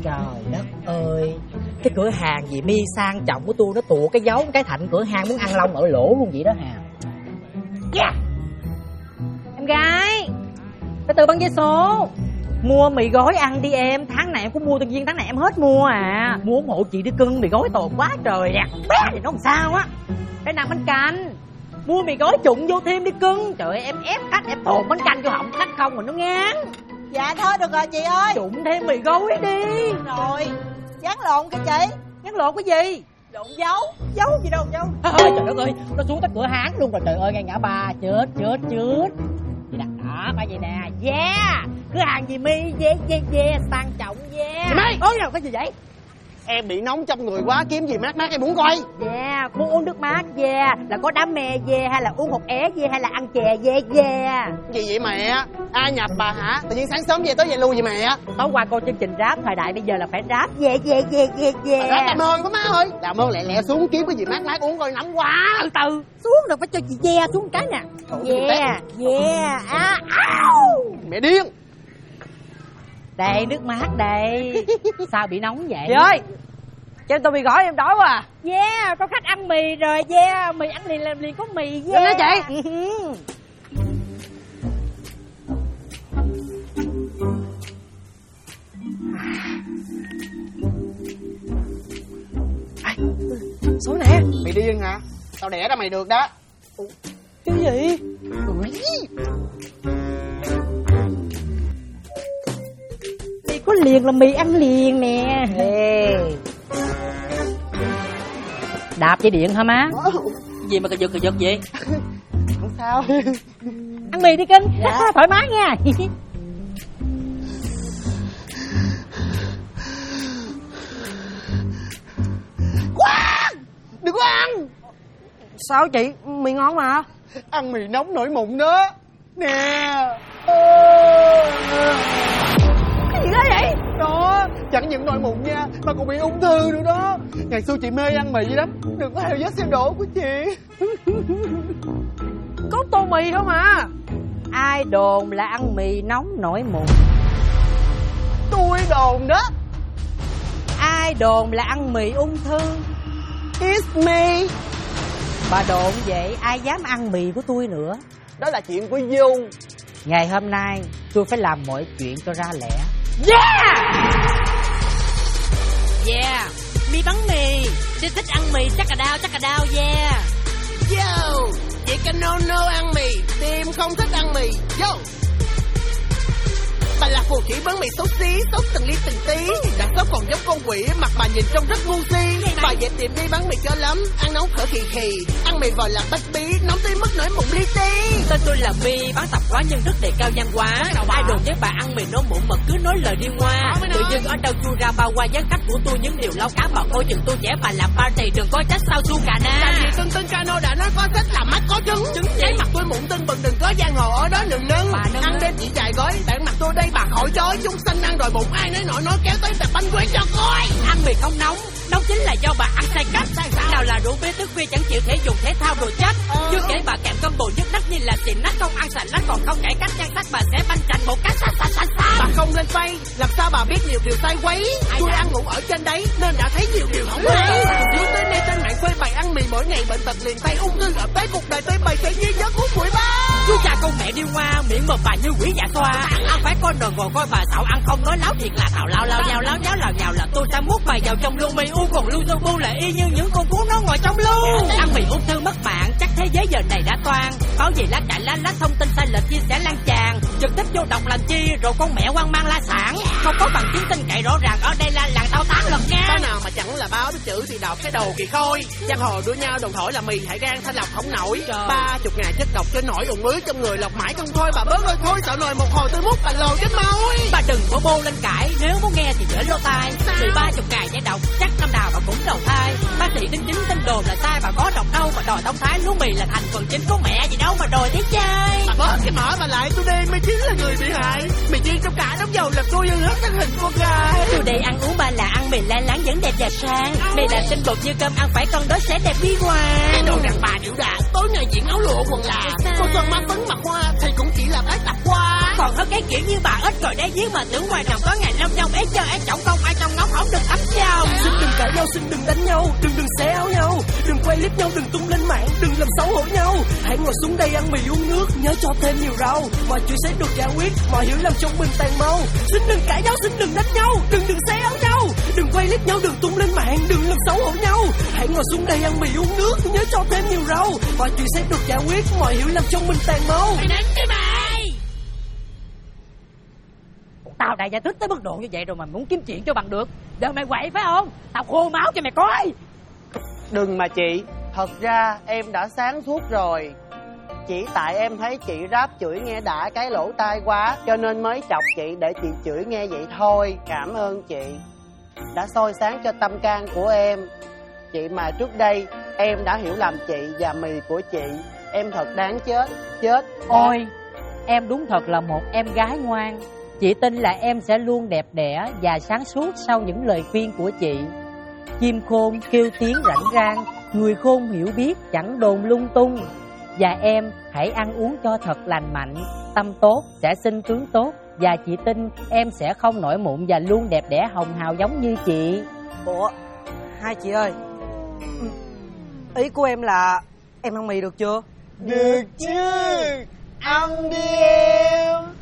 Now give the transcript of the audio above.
Trời đất ơi, cái cửa hàng gì mi sang trọng của tôi nó tụa cái dấu cái thạnh cửa hàng muốn ăn lông ở lỗ luôn vậy đó hà. Yeah. Em gái, từ từ băng vé số. Mua mì gói ăn đi em, tháng này em cũng mua tự nhiên tháng này em hết mua à. Mua ủng hộ chị đi cưng, mì gói tồn quá trời nè. Bé thì nó làm sao á. Cái nằm bánh canh. Mua mì gói trụng vô thêm đi cưng. Trời ơi em ép khách em tồn bánh canh vô họng khách không mà nó ngán. Dạ thôi được rồi chị ơi. Trụng thêm mì gói đi. Rồi, dán lộn cái chị. Dán lộn cái gì? Lộn dấu. Dấu gì đâu dấu. Trời đất ơi, nó xuống tới cửa hàng luôn rồi trời ơi, ngay ngã ba. Chết. Chị đặt đó, phải vậy nè. Yeah. Cửa hàng gì mi, yeah, sang trọng yeah. Chị Mai. Ôi đâu, cái gì vậy? Em bị nóng trong người quá, kiếm gì mát em muốn coi. Yeah, muốn uống nước mát yeah. Là có đám me yeah, hay là uống hột é yeah, hay là ăn chè yeah. Gì vậy mẹ? Ai nhập bà hả? Tự nhiên sáng sớm về tới về luôn vậy mẹ? Tối qua coi chương trình rap thời đại bây giờ là phải rap yeah. Rap làm ơn quá má ơi. Làm ơn lẹ xuống kiếm cái gì mát uống coi, nóng quá. Từ xuống rồi phải cho chị yeah xuống cái nè. Yeah. Mẹ điên. Đây nước mát đây. Sao bị nóng vậy? Chị ơi, cho tôi mì gói em đói quá à. Yeah, có khách ăn mì rồi yeah. Mì ăn liền làm liền có mì yeah. Lên đó chị. Số nè. Mày điên hả? Tao đẻ ra mày được đó. Cái gì? Mì có liền là mì ăn liền nè. Đạp dây điện hả má? Gì mà cà giật vậy? Không sao. Ăn mì đi cưng. Dạ. Thoải mái nha. Đừng có ăn. Sao chị? Mì ngon mà. Ăn mì nóng nổi mụn đó. Nè. Cái gì đó vậy? Đó, chẳng những nổi mụn nha, mà còn bị ung thư nữa đó. Ngày xưa chị mê ăn mì lắm. Đừng có theo vết xe đổ của chị. Có tô mì thôi mà. Ai đồn là ăn mì nóng nổi mụn? Tôi đồn đó. Ai đồn là ăn mì ung thư? It's me. Bà đồn vậy ai dám ăn mì của tôi nữa? Đó là chuyện của Du. Ngày hôm nay tôi phải làm mọi chuyện cho ra lẽ. Yeah, mi bắn mì. Tôi thích ăn mì chắc cả đau yeah. Yo, chị Canono ăn mì, Tim không thích ăn mì. Yo. Bà là phù thủy bánh mì xấu xí, sốt từng ly từng tí. Đã sốt còn giống con quỷ, mặt bà nhìn trông rất ngu si. Bà dẹp tiệm đi bánh mì cho lắm, ăn nóng khở khì khì. Ăn mì vòi là bách bí, nóng tới mức nổi mụn li ti. Tên tôi là Mi, bán tạp hóa nhưng rất đề cao văn hóa. Ai đồn với bà ăn mì nấu mụn mà cứ nói lời đi hoa. Tự dưng ở đâu chui ra bao qua gián cách của tôi những điều lao cá mà coi chừng tôi trẻ bà làm party đừng có trách sao su cà na. Tại vì Tân Cano đã nói có thích là mắt có trứng. Thấy mặt tôi mụn tưng bừng đừng có giang hồ ở đó nừng nâng. Ăn đêm chỉ dài gói, bạn mặt tôi đây bà khỏi chói. Chúng sanh ăn rồi bụng ai nói nói kéo tới tập bánh quế cho coi. Ăn mì không nóng, nóng chính là do bà ăn sai cách. Nào là rượu bia thức khuya chẳng chịu thể dục thể thao đồ chất. Chưa kể bà kèm combo nhức nách như là xìm nách không ăn sạch nách còn không cải cách nhan sắc bà sẽ banh chành một cái xa. Bà không lên phay, làm sao bà biết nhiều điều sai quấy. Tôi ăn ngủ ở trên đấy nên đã thấy nhiều điều không hay. Dưới tới nay trên mạng phơi bày ăn mì mỗi ngày bệnh tật liền tay ung thư ập tới cuộc đời tới bày sẽ như giấc hút bụi ba. Chú cha con mẹ đi hoa miệng mồm bà như quỷ dạ xoa. Ăn phải con đòn ngồi coi bà xạo ăn không nói láo thiệt là thảo lao nhào láo nháo lào nhào là tôi sẽ mút bà vào trong luôn mì u còn lưu dâu bu là y như những con cú nó ngồi trong luôn. Ăn mì ung thư mất mạng chắc thế giới giờ này đã toan. Báo gì lá cải lá thông tin sai lệch chia sẻ lan tràn. Trực tiếp vô độc làm chi rồi con mẹ hoang mang la sản. Không có bằng chứng tin cậy rõ ràng ở đây là làng tao tán lật nha. Cái nào mà chẳng là báo biết chữ thì đọc cái đầu kỳ khôi. Giang hồ đua nhau đồn thổi là mì hại gan thanh lọc không nổi. 30 ngày chất độc cho nổi ủng ứ trong người lọc mãi không thôi bà bớt ơi thôi sợ nồi một hồi tôi mút bà lồ chết môi. Bà đừng có bô lên cãi nếu muốn nghe thì dễ lỗ tai. Từ 30 ngày giải độc chắc năm nào bà cũng đầu thai. Bác sĩ đính chính tin đồn là sai bà có độc đâu mà đòi thông thái lúa mì là thành phần chính của mẹ gì đâu mà đòi thấy chơi. Bà bớt cái mỏ bà lại tôi đây mới chính là người bị hại. Mì chiên trong cả đống dầu làm tôi như hết thân hình con gái. Tôi đây ăn uống ba là ăn mì la láng vẫn đẹp và sang. Mì là tinh bột như cơm ăn phải con đó sẽ đẹp bí hoàng. Cái đồ đàn bà điệu đà tối ngày diện áo lụa quần là. Cô Xuân má phấn mặt hoa thì cũng chỉ là bác tập hoa. còn hơn cái kiểu như bà ít rồi đáy giếng mà tưởng ngoài đồng có ngày long trong ế chơi ế trọng không ai trong ngóng không được ấm chồng. Xin đừng cãi nhau, xin đừng đánh nhau, đừng xé áo nhau, đừng quay clip nhau, đừng tung lên mạng, đừng làm xấu hổ nhau. Hãy ngồi xuống đây ăn mì uống nước, nhớ cho thêm nhiều rau, mọi chuyện sẽ được giải quyết, mọi hiểu lầm trong mình tàn mau. Xin đừng cãi nhau, xin đừng đánh nhau, đừng xé áo nhau, đừng quay clip nhau, đừng tung lên mạng, đừng làm xấu hổ nhau. Hãy ngồi xuống đây ăn mì uống nước, nhớ cho thêm nhiều rau, mọi chuyện sẽ được giải quyết, mọi hiểu lầm trong mình tàn mau. Mày đánh cái mày. Tao đã giải thích tới mức độ như vậy rồi mà muốn kiếm chuyện cho bằng được. Giờ mày quậy phải không? Tao khô máu cho mày coi. Đừng mà chị, thật ra em đã sáng suốt rồi. Chỉ tại em thấy chị rap chửi nghe đã cái lỗ tai quá, cho nên mới chọc chị để chị chửi nghe vậy thôi. Cảm ơn chị đã soi sáng cho tâm can của em. Chị mà trước đây em đã hiểu lầm chị và mì của chị. Em thật đáng chết. Ôi, em đúng thật là một em gái ngoan. Chị tin là em sẽ luôn đẹp đẽ và sáng suốt sau những lời khuyên của chị. Chim khôn kêu tiếng rảnh rang, người khôn hiểu biết chẳng đồn lung tung. Và em hãy ăn uống cho thật lành mạnh, tâm tốt sẽ sinh tướng tốt. Và chị tin em sẽ không nổi mụn và luôn đẹp đẽ hồng hào giống như chị. Ủa, hai chị ơi, ý của em là em ăn mì được chưa? Được chứ, ăn đi em.